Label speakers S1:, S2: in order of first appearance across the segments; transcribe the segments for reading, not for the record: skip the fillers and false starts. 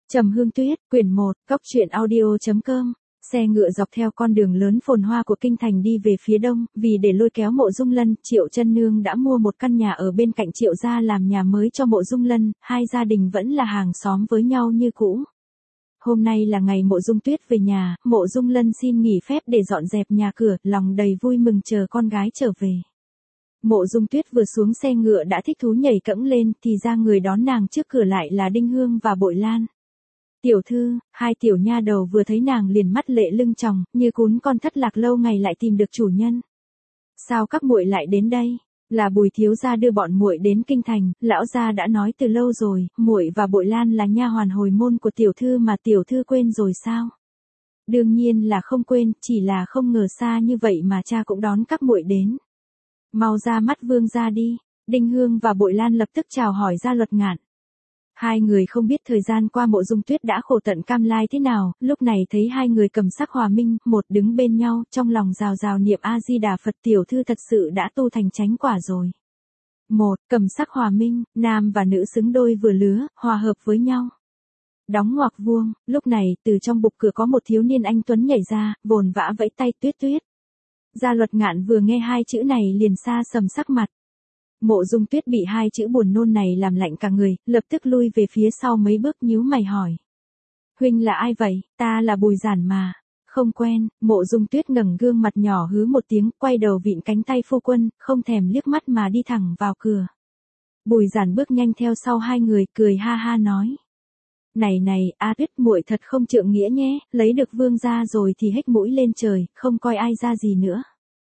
S1: Trầm Hương Tuyết, quyển 1, góc truyện audio.com. Xe ngựa dọc theo con đường lớn phồn hoa của kinh thành đi về phía đông, vì để lôi kéo Mộ Dung Lân, Triệu Chân Nương đã mua một căn nhà ở bên cạnh Triệu gia làm nhà mới cho Mộ Dung Lân, hai gia đình vẫn là hàng xóm với nhau như cũ. Hôm nay là ngày Mộ Dung Tuyết về nhà, Mộ Dung Lân xin nghỉ phép để dọn dẹp nhà cửa, lòng đầy vui mừng chờ con gái trở về. Mộ Dung Tuyết vừa xuống xe ngựa đã thích thú nhảy cẫng lên, thì ra người đón nàng trước cửa lại là Đinh Hương và Bội Lan. Tiểu thư, hai tiểu nha đầu vừa thấy nàng liền mắt lệ lưng tròng, như cún con thất lạc lâu ngày lại tìm được chủ nhân. Sao các muội lại đến đây? Là Bùi thiếu gia đưa bọn muội đến kinh thành, lão gia đã nói từ lâu rồi, muội và Bội Lan là nha hoàn hồi môn của tiểu thư mà tiểu thư quên rồi sao? Đương nhiên là không quên, chỉ là không ngờ xa như vậy mà cha cũng đón các muội đến. Mau ra mắt vương gia đi. Đinh Hương và Bội Lan lập tức chào hỏi Gia Luật Ngạn. Hai người không biết thời gian qua Mộ Dung Tuyết đã khổ tận cam lai thế nào, lúc này thấy hai người cầm sắc hòa minh, một đứng bên nhau, trong lòng rào rào niệm A-di-đà Phật, tiểu thư thật sự đã tu thành chánh quả rồi. Một, cầm sắc hòa minh, nam và nữ xứng đôi vừa lứa, hòa hợp với nhau. Đóng ngoặc vuông, lúc này từ trong bục cửa có một thiếu niên anh tuấn nhảy ra, vồn vã vẫy tay Tuyết Tuyết. Gia Luật Ngạn vừa nghe hai chữ này liền xa sầm sắc mặt. Mộ Dung Tuyết bị hai chữ buồn nôn này làm lạnh cả người, lập tức lui về phía sau mấy bước nhíu mày hỏi. Huynh là ai vậy? Ta là Bùi Giản mà. Không quen. Mộ Dung Tuyết ngẩng gương mặt nhỏ hứ một tiếng, quay đầu vịn cánh tay phu quân, không thèm liếc mắt mà đi thẳng vào cửa. Bùi Giản bước nhanh theo sau hai người, cười ha ha nói. Này, A Tuyết muội thật không trượng nghĩa nhé, lấy được vương gia rồi thì hếch mũi lên trời, không coi ai ra gì nữa.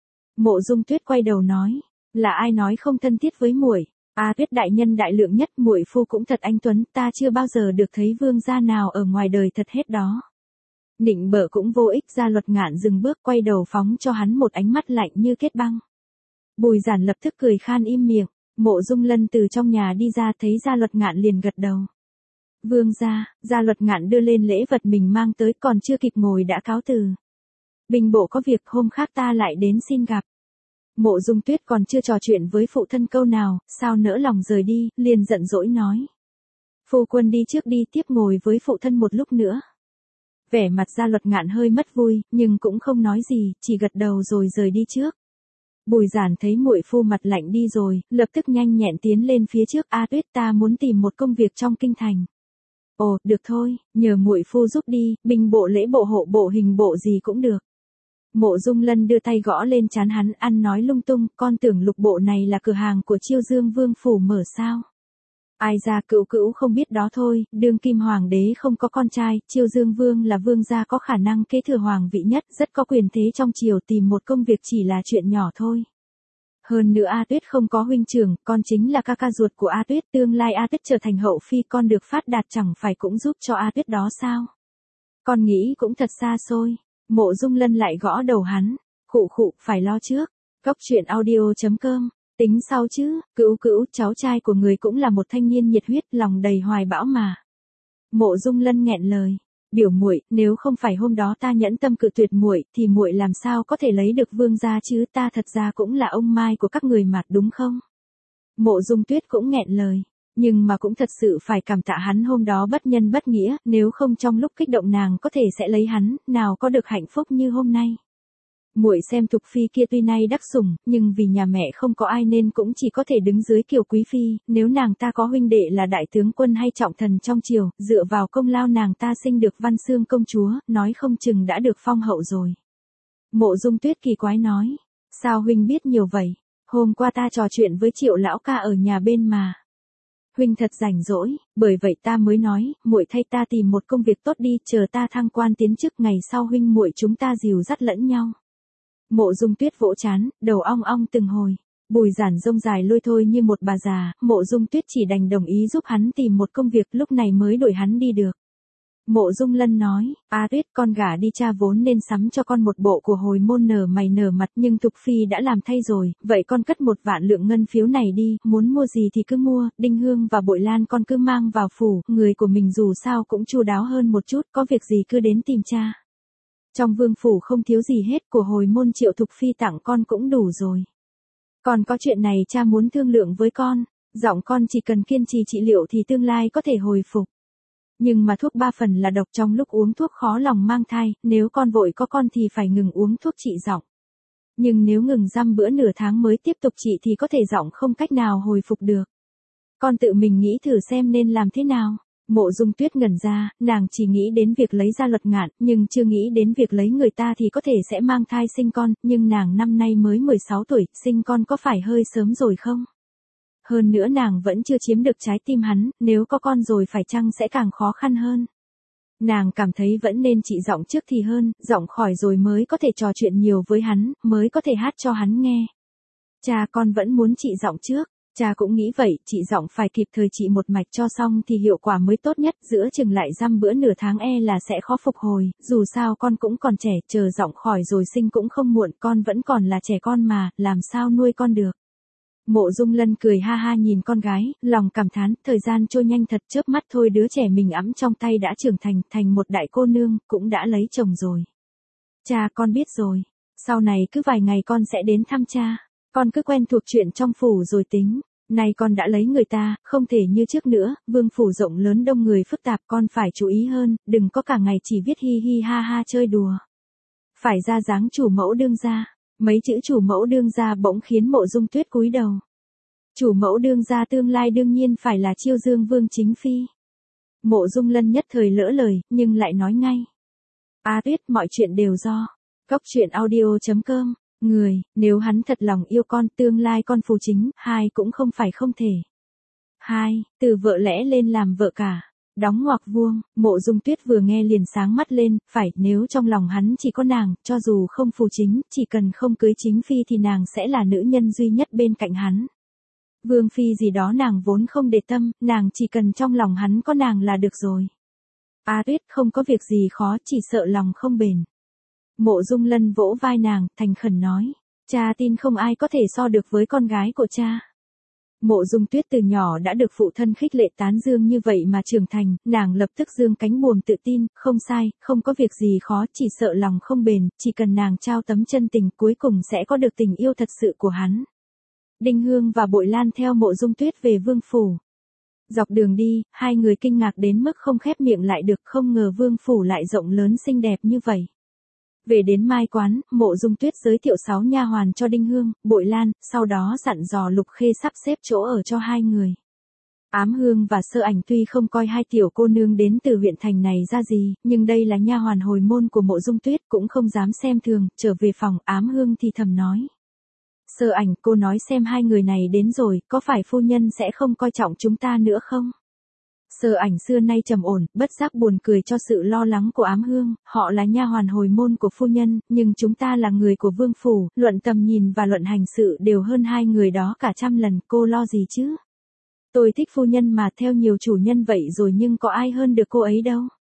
S1: Mộ Dung Tuyết quay đầu nói. Là ai nói không thân thiết với muội? A Tuyết đại nhân đại lượng nhất, muội phu cũng thật anh tuấn, ta chưa bao giờ được thấy vương gia nào ở ngoài đời thật hết đó. Nịnh bợ cũng vô ích. Gia Luật Ngạn dừng bước, quay đầu phóng cho hắn một ánh mắt lạnh như kết băng. Bùi Giản lập tức cười khan im miệng. Mộ Dung Lân từ trong nhà đi ra thấy Gia Luật Ngạn liền gật đầu. Vương gia. Gia Luật Ngạn đưa lên lễ vật mình mang tới, còn chưa kịp ngồi đã cáo từ. Bình bộ có việc, hôm khác ta lại đến xin gặp. Mộ Dung Tuyết còn chưa trò chuyện với phụ thân câu nào, sao nỡ lòng rời đi, liền giận dỗi nói. Phu quân đi trước đi, tiếp ngồi với phụ thân một lúc nữa. Vẻ mặt Gia Luật Ngạn hơi mất vui, nhưng cũng không nói gì, chỉ gật đầu rồi rời đi trước. Bùi Giản thấy muội phu mặt lạnh đi rồi, lập tức nhanh nhẹn tiến lên phía trước. A Tuyết, ta muốn tìm một công việc trong kinh thành. Ồ, được thôi, nhờ muội phu giúp đi, binh bộ lễ bộ hộ bộ hình bộ gì cũng được. Mộ Dung Lân đưa tay gõ lên trán hắn, ăn nói lung tung, con tưởng lục bộ này là cửa hàng của Chiêu Dương Vương phủ mở sao? Ai ra cữu không biết đó thôi, đương kim hoàng đế không có con trai, Chiêu Dương Vương là vương gia có khả năng kế thừa hoàng vị nhất, rất có quyền thế trong triều, tìm một công việc chỉ là chuyện nhỏ thôi. Hơn nữa A Tuyết không có huynh trưởng, con chính là ca ca ruột của A Tuyết, tương lai A Tuyết trở thành hậu phi, con được phát đạt chẳng phải cũng giúp cho A Tuyết đó sao? Con nghĩ cũng thật xa xôi. Mộ Dung Lân lại gõ đầu hắn. Khụ, phải lo trước. Góc truyện audio.com. Tính sau chứ, cữu, cháu trai của người cũng là một thanh niên nhiệt huyết, lòng đầy hoài bão mà. Mộ Dung Lân nghẹn lời. Biểu muội, nếu không phải hôm đó ta nhẫn tâm cự tuyệt muội, thì muội làm sao có thể lấy được vương gia chứ, ta thật ra cũng là ông mai của các người mà, đúng không? Mộ Dung Tuyết cũng nghẹn lời. Nhưng mà cũng thật sự phải cảm tạ hắn hôm đó bất nhân bất nghĩa, nếu không trong lúc kích động nàng có thể sẽ lấy hắn, nào có được hạnh phúc như hôm nay. Muội xem Thục phi kia tuy nay đắc sủng, nhưng vì nhà mẹ không có ai nên cũng chỉ có thể đứng dưới kiều quý phi, nếu nàng ta có huynh đệ là đại tướng quân hay trọng thần trong triều, dựa vào công lao nàng ta sinh được Văn Xương công chúa, nói không chừng đã được phong hậu rồi. Mộ Dung Tuyết kỳ quái nói, sao huynh biết nhiều vậy? Hôm qua ta trò chuyện với Triệu lão ca ở nhà bên mà. Huynh thật rảnh rỗi, bởi vậy ta mới nói, muội thay ta tìm một công việc tốt đi, chờ ta thăng quan tiến chức, ngày sau huynh muội chúng ta dìu dắt lẫn nhau. Mộ Dung Tuyết vỗ trán, đầu ong ong từng hồi. Bùi Giản rông dài lôi thôi như một bà già, Mộ Dung Tuyết chỉ đành đồng ý giúp hắn tìm một công việc, lúc này mới đuổi hắn đi được. Mộ Dung Lân nói, A Tuyết, con gả đi cha vốn nên sắm cho con một bộ của hồi môn nở mày nở mặt, nhưng Thục phi đã làm thay rồi, vậy con cất 1 vạn lượng ngân phiếu này đi, muốn mua gì thì cứ mua. Đinh Hương và Bội Lan con cứ mang vào phủ, người của mình dù sao cũng chu đáo hơn một chút, có việc gì cứ đến tìm cha. Trong vương phủ không thiếu gì hết, của hồi môn Triệu Thục phi tặng con cũng đủ rồi. Còn có chuyện này cha muốn thương lượng với con, giọng con chỉ cần kiên trì trị liệu thì tương lai có thể hồi phục. Nhưng mà thuốc 3 phần là độc, trong lúc uống thuốc khó lòng mang thai, nếu con vội có con thì phải ngừng uống thuốc trị giọng. Nhưng nếu ngừng dăm bữa nửa tháng mới tiếp tục trị thì có thể giọng không cách nào hồi phục được. Con tự mình nghĩ thử xem nên làm thế nào. Mộ Dung Tuyết ngẩn ra, nàng chỉ nghĩ đến việc lấy Gia Luật Ngạn, nhưng chưa nghĩ đến việc lấy người ta thì có thể sẽ mang thai sinh con, nhưng nàng năm nay mới 16 tuổi, sinh con có phải hơi sớm rồi không? Hơn nữa nàng vẫn chưa chiếm được trái tim hắn, nếu có con rồi phải chăng sẽ càng khó khăn hơn. Nàng cảm thấy vẫn nên trị giọng trước thì hơn, giọng khỏi rồi mới có thể trò chuyện nhiều với hắn, mới có thể hát cho hắn nghe. Cha, con vẫn muốn trị giọng trước. Cha cũng nghĩ vậy, trị giọng phải kịp thời trị một mạch cho xong thì hiệu quả mới tốt nhất, giữa chừng lại dăm bữa nửa tháng là sẽ khó phục hồi, dù sao con cũng còn trẻ, chờ giọng khỏi rồi sinh cũng không muộn, con vẫn còn là trẻ con mà, làm sao nuôi con được. Mộ Dung Lân cười ha ha nhìn con gái, lòng cảm thán, thời gian trôi nhanh thật, chớp mắt thôi đứa trẻ mình ẵm trong tay đã trưởng thành một đại cô nương, cũng đã lấy chồng rồi. Cha, con biết rồi, sau này cứ vài ngày con sẽ đến thăm cha, con cứ quen thuộc chuyện trong phủ rồi tính. Nay con đã lấy người ta, không thể như trước nữa, vương phủ rộng lớn đông người phức tạp, con phải chú ý hơn, đừng có cả ngày chỉ viết hi hi ha ha chơi đùa. Phải ra dáng chủ mẫu đương gia. Mấy chữ chủ mẫu đương gia bỗng khiến Mộ Dung Tuyết cúi đầu. Chủ mẫu đương gia tương lai đương nhiên phải là Chiêu Dương Vương chính phi. Mộ Dung Lân nhất thời lỡ lời, nhưng lại nói ngay. Tuyết, mọi chuyện đều do. Cốc truyện audio.com. Người, nếu hắn thật lòng yêu con, tương lai con phù chính, hai cũng không phải không thể. Hai, từ vợ lẽ lên làm vợ cả. Đóng ngoặc vuông, Mộ Dung Tuyết vừa nghe liền sáng mắt lên, phải, nếu trong lòng hắn chỉ có nàng, cho dù không phù chính, chỉ cần không cưới chính phi thì nàng sẽ là nữ nhân duy nhất bên cạnh hắn. Vương phi gì đó nàng vốn không để tâm, nàng chỉ cần trong lòng hắn có nàng là được rồi. Tuyết, không có việc gì khó, chỉ sợ lòng không bền. Mộ Dung Lân vỗ vai nàng, thành khẩn nói, cha tin không ai có thể so được với con gái của cha. Mộ Dung Tuyết từ nhỏ đã được phụ thân khích lệ tán dương như vậy mà trưởng thành, nàng lập tức dương cánh buồm tự tin, không sai, không có việc gì khó, chỉ sợ lòng không bền, chỉ cần nàng trao tấm chân tình cuối cùng sẽ có được tình yêu thật sự của hắn. Đinh Hương và Bội Lan theo Mộ Dung Tuyết về vương phủ. Dọc đường đi, hai người kinh ngạc đến mức không khép miệng lại được, không ngờ vương phủ lại rộng lớn xinh đẹp như vậy. Về đến Mai quán, Mộ Dung Tuyết giới thiệu 6 nha hoàn cho Đinh Hương, Bội Lan, sau đó dặn dò Lục Khê sắp xếp chỗ ở cho hai người. Ám Hương và Sơ Ảnh tuy không coi hai tiểu cô nương đến từ huyện thành này ra gì, nhưng đây là nha hoàn hồi môn của Mộ Dung Tuyết, cũng không dám xem thường, trở về phòng, Ám Hương thì thầm nói. Sơ Ảnh, cô nói xem hai người này đến rồi, có phải phu nhân sẽ không coi trọng chúng ta nữa không? Sơ Ảnh xưa nay trầm ổn, bất giác buồn cười cho sự lo lắng của Ám Hương, họ là nha hoàn hồi môn của phu nhân, nhưng chúng ta là người của vương phủ, luận tầm nhìn và luận hành sự đều hơn hai người đó cả trăm lần, cô lo gì chứ? Tôi thích phu nhân mà, theo nhiều chủ nhân vậy rồi nhưng có ai hơn được cô ấy đâu.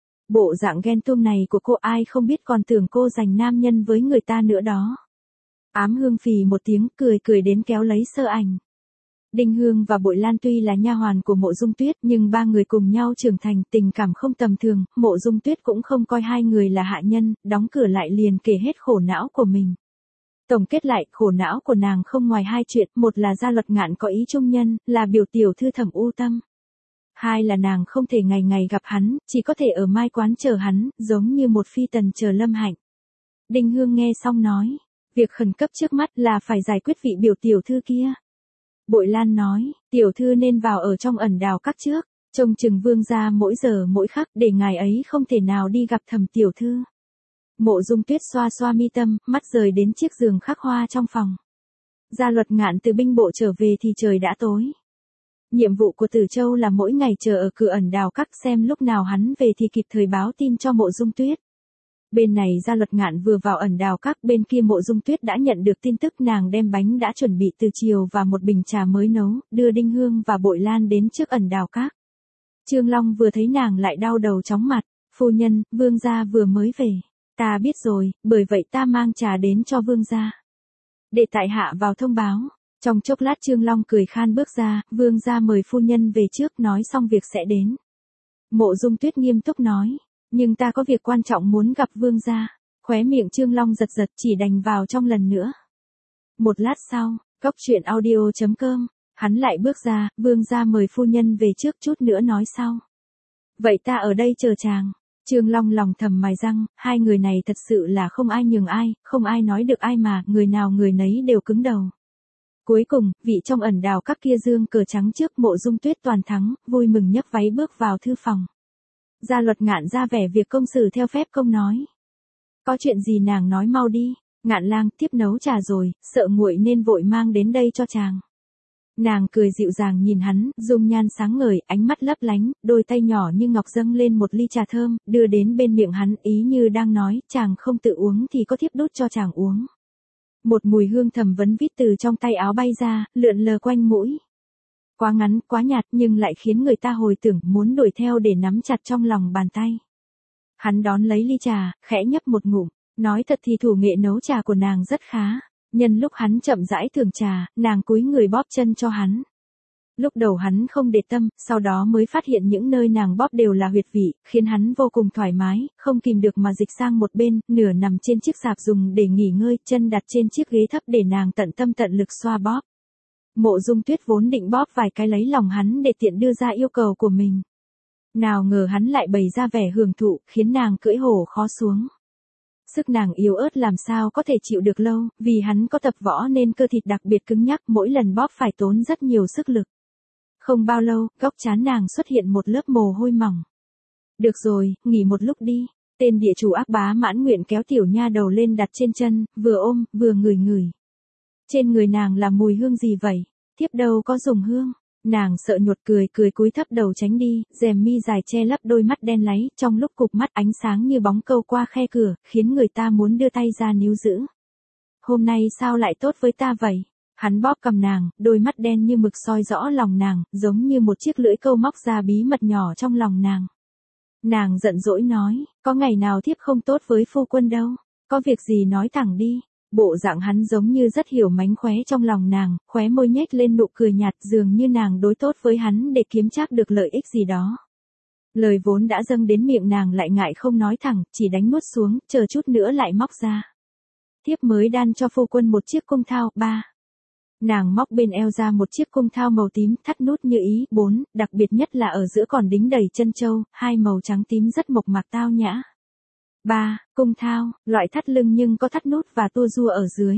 S1: Bộ dạng ghen tuông này của cô ai không biết, còn tưởng cô giành nam nhân với người ta nữa đó. Ám Hương phì một tiếng, cười đến kéo lấy Sơ Ảnh. Đinh Hương và Bội Lan tuy là nha hoàn của Mộ Dung Tuyết, nhưng ba người cùng nhau trưởng thành, tình cảm không tầm thường, Mộ Dung Tuyết cũng không coi hai người là hạ nhân, đóng cửa lại liền kể hết khổ não của mình. Tổng kết lại, khổ não của nàng không ngoài hai chuyện, một là Gia Luật Ngạn có ý trung nhân, là biểu tiểu thư Thẩm U Tâm. Hai là nàng không thể ngày ngày gặp hắn, chỉ có thể ở Mai quán chờ hắn, giống như một phi tần chờ Lâm Hạnh. Đinh Hương nghe xong nói, việc khẩn cấp trước mắt là phải giải quyết vị biểu tiểu thư kia. Bội Lan nói, tiểu thư nên vào ở trong ẩn đào các trước, trông chừng vương gia mỗi giờ mỗi khắc, để ngài ấy không thể nào đi gặp Thẩm tiểu thư. Mộ Dung Tuyết xoa xoa mi tâm, mắt rời đến chiếc giường khắc hoa trong phòng. Gia Luật Ngạn từ binh bộ trở về thì trời đã tối. Nhiệm vụ của Tử Châu là mỗi ngày chờ ở cửa ẩn đào các, xem lúc nào hắn về thì kịp thời báo tin cho Mộ Dung Tuyết. Bên này Gia Luật Ngạn vừa vào ẩn đào các, bên kia Mộ Dung Tuyết đã nhận được tin tức, nàng đem bánh đã chuẩn bị từ chiều và một bình trà mới nấu, đưa Đinh Hương và Bội Lan đến trước ẩn đào các. Trương Long vừa thấy nàng lại đau đầu chóng mặt, phu nhân, vương gia vừa mới về. Ta biết rồi, bởi vậy ta mang trà đến cho vương gia. Để tại hạ vào thông báo. Trong chốc lát Trương Long cười khan bước ra, vương gia mời phu nhân về trước, nói xong việc sẽ đến. Mộ Dung Tuyết nghiêm túc nói, nhưng ta có việc quan trọng muốn gặp vương gia. Khóe miệng Trương Long giật giật, chỉ đành vào trong lần nữa. Một lát sau, cốc truyện audio.com, hắn lại bước ra, vương gia mời phu nhân về trước, chút nữa nói sau. Vậy ta ở đây chờ chàng. Trương Long lòng thầm mài răng, hai người này thật sự là không ai nhường ai, không ai nói được ai mà, người nào người nấy đều cứng đầu. Cuối cùng, vị trong ẩn đào các kia dương cờ trắng trước, Mộ Dung Tuyết toàn thắng, vui mừng nhấc váy bước vào thư phòng. Gia Luật Ngạn ra vẻ việc công xử theo phép công nói. Có chuyện gì nàng nói mau đi. Ngạn Lang tiếp nấu trà rồi, sợ nguội nên vội mang đến đây cho chàng. Nàng cười dịu dàng nhìn hắn, dung nhan sáng ngời, ánh mắt lấp lánh, đôi tay nhỏ như ngọc dâng lên một ly trà thơm, đưa đến bên miệng hắn, ý như đang nói, chàng không tự uống thì có thiếp đút cho chàng uống. Một mùi hương thầm vấn vít từ trong tay áo bay ra, lượn lờ quanh mũi. Quá ngắn, quá nhạt nhưng lại khiến người ta hồi tưởng muốn đuổi theo để nắm chặt trong lòng bàn tay. Hắn đón lấy ly trà, khẽ nhấp một ngụm, nói thật thì thủ nghệ nấu trà của nàng rất khá. Nhân lúc hắn chậm rãi thưởng trà, nàng cúi người bóp chân cho hắn. Lúc đầu hắn không để tâm, sau đó mới phát hiện những nơi nàng bóp đều là huyệt vị, khiến hắn vô cùng thoải mái, không kìm được mà dịch sang một bên, nửa nằm trên chiếc sạp dùng để nghỉ ngơi, chân đặt trên chiếc ghế thấp để nàng tận tâm tận lực xoa bóp. Mộ Dung Tuyết vốn định bóp vài cái lấy lòng hắn để tiện đưa ra yêu cầu của mình. Nào ngờ hắn lại bày ra vẻ hưởng thụ, khiến nàng cưỡi hổ khó xuống. Sức nàng yếu ớt làm sao có thể chịu được lâu, vì hắn có tập võ nên cơ thịt đặc biệt cứng nhắc, mỗi lần bóp phải tốn rất nhiều sức lực. Không bao lâu, góc trán nàng xuất hiện một lớp mồ hôi mỏng. Được rồi, nghỉ một lúc đi. Tên địa chủ ác bá mãn nguyện kéo tiểu nha đầu lên đặt trên chân, vừa ôm, vừa ngửi ngửi. Trên người nàng là mùi hương gì vậy? Thiếp đâu có dùng hương. Nàng sợ nhột cười cúi thấp đầu tránh đi, rèm mi dài che lấp đôi mắt đen láy, trong lúc cụp mắt ánh sáng như bóng câu qua khe cửa, khiến người ta muốn đưa tay ra níu giữ. Hôm nay sao lại tốt với ta vậy? Hắn bóp cầm nàng, đôi mắt đen như mực soi rõ lòng nàng, giống như một chiếc lưỡi câu móc ra bí mật nhỏ trong lòng nàng. Nàng giận dỗi nói, có ngày nào thiếp không tốt với phu quân đâu, có việc gì nói thẳng đi. Bộ dạng hắn giống như rất hiểu mánh khóe trong lòng nàng, khóe môi nhếch lên nụ cười nhạt, dường như nàng đối tốt với hắn để kiếm trác được lợi ích gì đó. Lời vốn đã dâng đến miệng nàng lại ngại không nói thẳng, chỉ đánh nuốt xuống, chờ chút nữa lại móc ra. Thiếp mới đan cho phu quân một chiếc cung thao. 3. Nàng móc bên eo ra một chiếc cung thao màu tím, thắt nút như ý. 4. Đặc biệt nhất là ở giữa còn đính đầy chân châu, hai màu trắng tím rất mộc mạc tao nhã. 3. Cung thao, loại thắt lưng nhưng có thắt nút và tua rua ở dưới.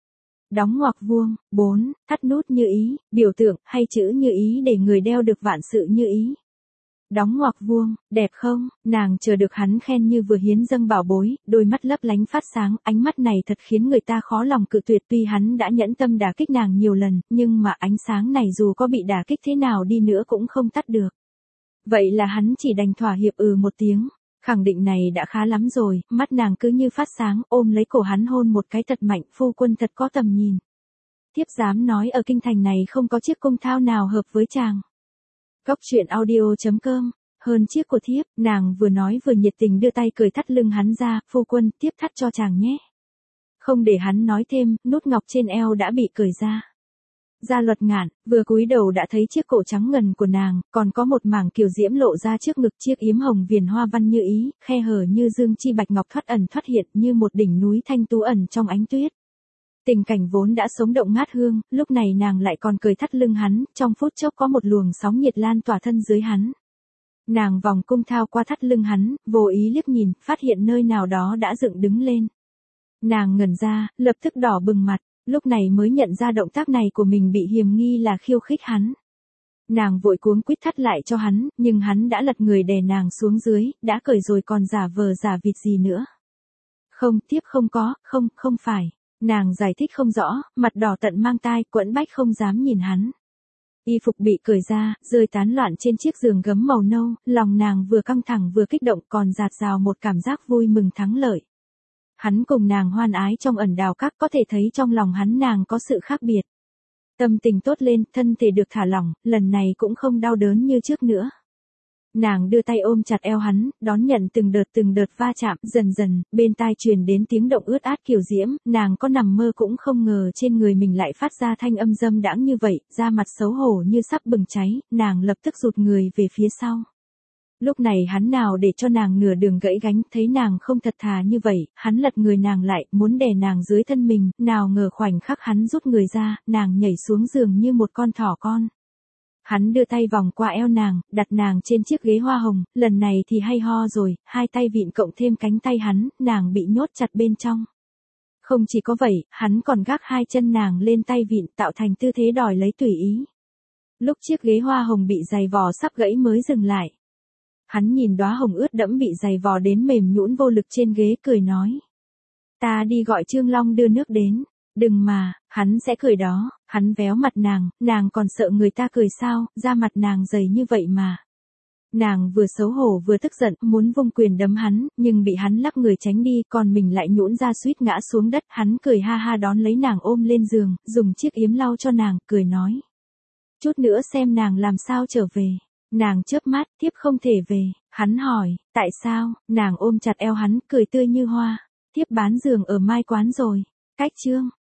S1: Đóng ngoặc vuông. 4. Thắt nút như ý, biểu tượng hay chữ như ý để người đeo được vạn sự như ý. Đóng ngoặc vuông, đẹp không? Nàng chờ được hắn khen như vừa hiến dâng bảo bối, đôi mắt lấp lánh phát sáng, ánh mắt này thật khiến người ta khó lòng cự tuyệt. Tuy hắn đã nhẫn tâm đả kích nàng nhiều lần, nhưng mà ánh sáng này dù có bị đả kích thế nào đi nữa cũng không tắt được. Vậy là hắn chỉ đành thỏa hiệp một tiếng. Khẳng định này đã khá lắm rồi, mắt nàng cứ như phát sáng, ôm lấy cổ hắn hôn một cái thật mạnh, phu quân thật có tầm nhìn. Thiếp dám nói ở kinh thành này không có chiếc cung thao nào hợp với chàng. Góc truyện audio.com, hơn chiếc của thiếp, nàng vừa nói vừa nhiệt tình đưa tay cởi thắt lưng hắn ra, phu quân, tiếp thắt cho chàng nhé. Không để hắn nói thêm, nút ngọc trên eo đã bị cởi ra. Gia Luật Ngạn, vừa cúi đầu đã thấy chiếc cổ trắng ngần của nàng, còn có một mảng kiều diễm lộ ra trước ngực, chiếc yếm hồng viền hoa văn như ý, khe hở như dương chi bạch ngọc thoát ẩn thoát hiện như một đỉnh núi thanh tú ẩn trong ánh tuyết. Tình cảnh vốn đã sống động ngát hương, lúc này nàng lại còn cởi thắt lưng hắn, trong phút chốc có một luồng sóng nhiệt lan tỏa thân dưới hắn. Nàng vòng cung thao qua thắt lưng hắn, vô ý liếc nhìn, phát hiện nơi nào đó đã dựng đứng lên. Nàng ngẩn ra, lập tức đỏ bừng mặt. Lúc này mới nhận ra động tác này của mình bị hiềm nghi là khiêu khích hắn. Nàng vội cuống quýt thắt lại cho hắn, nhưng hắn đã lật người đè nàng xuống dưới, đã cởi rồi còn giả vờ giả vịt gì nữa. Không, tiếp không có, không phải. Nàng giải thích không rõ, mặt đỏ tận mang tai, quẫn bách không dám nhìn hắn. Y phục bị cởi ra, rơi tán loạn trên chiếc giường gấm màu nâu, lòng nàng vừa căng thẳng vừa kích động còn dạt dào một cảm giác vui mừng thắng lợi. Hắn cùng nàng hoan ái trong ẩn đào các, có thể thấy trong lòng hắn nàng có sự khác biệt. Tâm tình tốt lên, thân thể được thả lỏng, lần này cũng không đau đớn như trước nữa. Nàng đưa tay ôm chặt eo hắn, đón nhận từng đợt va chạm, dần dần, bên tai truyền đến tiếng động ướt át kiều diễm, nàng có nằm mơ cũng không ngờ trên người mình lại phát ra thanh âm dâm đãng như vậy, da mặt xấu hổ như sắp bừng cháy, nàng lập tức rụt người về phía sau. Lúc này hắn nào để cho nàng nửa đường gãy gánh, thấy nàng không thật thà như vậy, hắn lật người nàng lại, muốn đè nàng dưới thân mình, nào ngờ khoảnh khắc hắn rút người ra, nàng nhảy xuống giường như một con thỏ con. Hắn đưa tay vòng qua eo nàng, đặt nàng trên chiếc ghế hoa hồng, lần này thì hay ho rồi, hai tay vịn cộng thêm cánh tay hắn, nàng bị nhốt chặt bên trong. Không chỉ có vậy, hắn còn gác hai chân nàng lên tay vịn tạo thành tư thế đòi lấy tùy ý. Lúc chiếc ghế hoa hồng bị giày vò sắp gãy mới dừng lại. Hắn nhìn đóa hồng ướt đẫm bị giày vò đến mềm nhũn vô lực trên ghế cười nói. Ta đi gọi Trương Long đưa nước đến. Đừng mà, hắn sẽ cười đó, hắn véo mặt nàng còn sợ người ta cười sao, da mặt nàng dày như vậy mà. Nàng vừa xấu hổ vừa tức giận, muốn vung quyền đấm hắn, nhưng bị hắn lắc người tránh đi, còn mình lại nhũn ra suýt ngã xuống đất, hắn cười ha ha đón lấy nàng ôm lên giường, dùng chiếc yếm lau cho nàng, cười nói. Chút nữa xem nàng làm sao trở về. Nàng chớp mắt, tiếp không thể về, hắn hỏi, tại sao, nàng ôm chặt eo hắn, cười tươi như hoa, tiếp bán giường ở Mai Quán rồi, cách Trương.